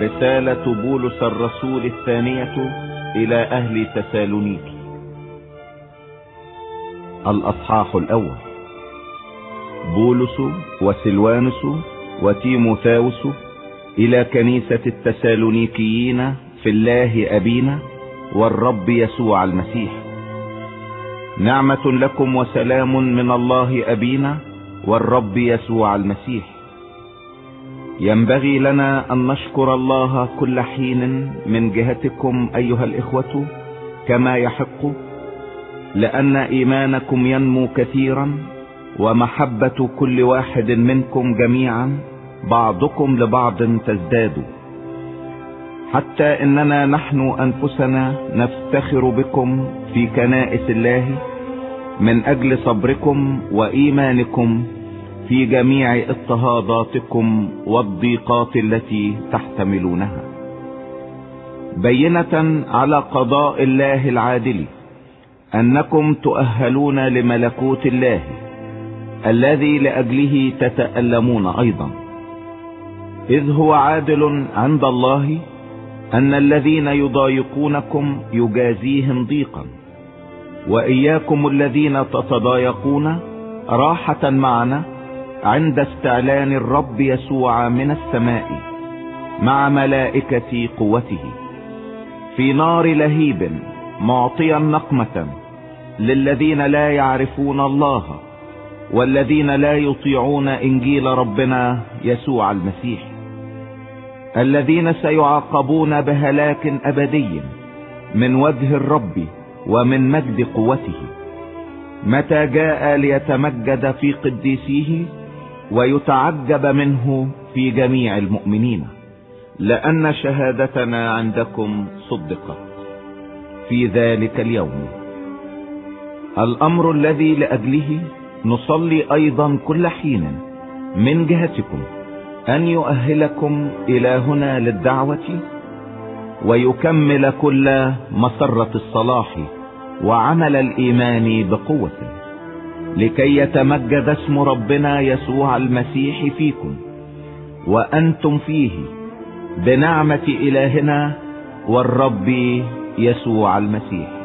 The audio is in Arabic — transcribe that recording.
رسالة بولس الرسول الثانية إلى أهل تسالونيكي. الأصحاح الأول. بولس وسلوانس وتيموثاوس إلى كنيسة التسالونيكيين في الله أبينا والرب يسوع المسيح، نعمة لكم وسلام من الله أبينا والرب يسوع المسيح. ينبغي لنا أن نشكر الله كل حين من جهتكم أيها الإخوة كما يحق، لأن إيمانكم ينمو كثيرا، ومحبة كل واحد منكم جميعا بعضكم لبعض تزداد، حتى إننا نحن أنفسنا نفتخر بكم في كنائس الله من أجل صبركم وإيمانكم في جميع اضطهاداتكم والضيقات التي تحتملونها، بينة على قضاء الله العادل أنكم تؤهلون لملكوت الله الذي لأجله تتألمون أيضا. إذ هو عادل عند الله أن الذين يضايقونكم يجازيهم ضيقا، وإياكم الذين تتضايقون راحة معنا عند استعلان الرب يسوع من السماء مع ملائكة قوته في نار لهيب، معطيا نقمة للذين لا يعرفون الله والذين لا يطيعون إنجيل ربنا يسوع المسيح، الذين سيعاقبون بهلاك أبدي من وجه الرب ومن مجد قوته، متى جاء ليتمجد في قديسيه ويتعجب منه في جميع المؤمنين، لأن شهادتنا عندكم صدقت في ذلك اليوم. الأمر الذي لأجله نصلي أيضا كل حين من جهتكم أن يؤهلكم إلهنا للدعوة، ويكمل كل مسرة الصلاح وعمل الإيمان بقوة، لكي يتمجد اسم ربنا يسوع المسيح فيكم وأنتم فيه، بنعمة إلهنا والرب يسوع المسيح.